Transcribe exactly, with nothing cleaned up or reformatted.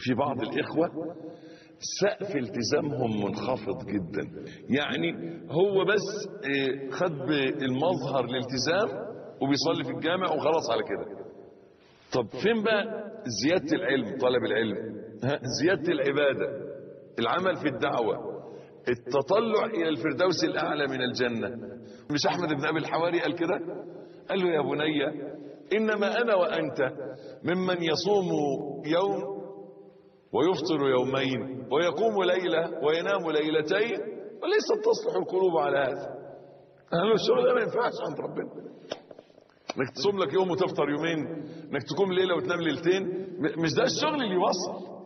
في بعض الإخوة سقف التزامهم منخفض جدا، يعني هو بس خد المظهر الالتزام وبيصلي في الجامع وخلاص على كده. طب فين بقى زيادة العلم، طلب العلم، زيادة العبادة، العمل في الدعوة، التطلع إلى الفردوس الأعلى من الجنة؟ مش أحمد بن أبي الحواري قال كده؟ قال له يا بني إنما أنا وأنت ممن يصوم يوم ويفطر يومين ويقوم ليلة وينام ليلتين وليست تصلح القلوب على هذا. قال له الشغل ده ما ينفعش عند ربنا، انك تصوم لك يوم وتفطر يومين، انك تقوم ليلة وتنام ليلتين، مش ده الشغل اللي يوصل.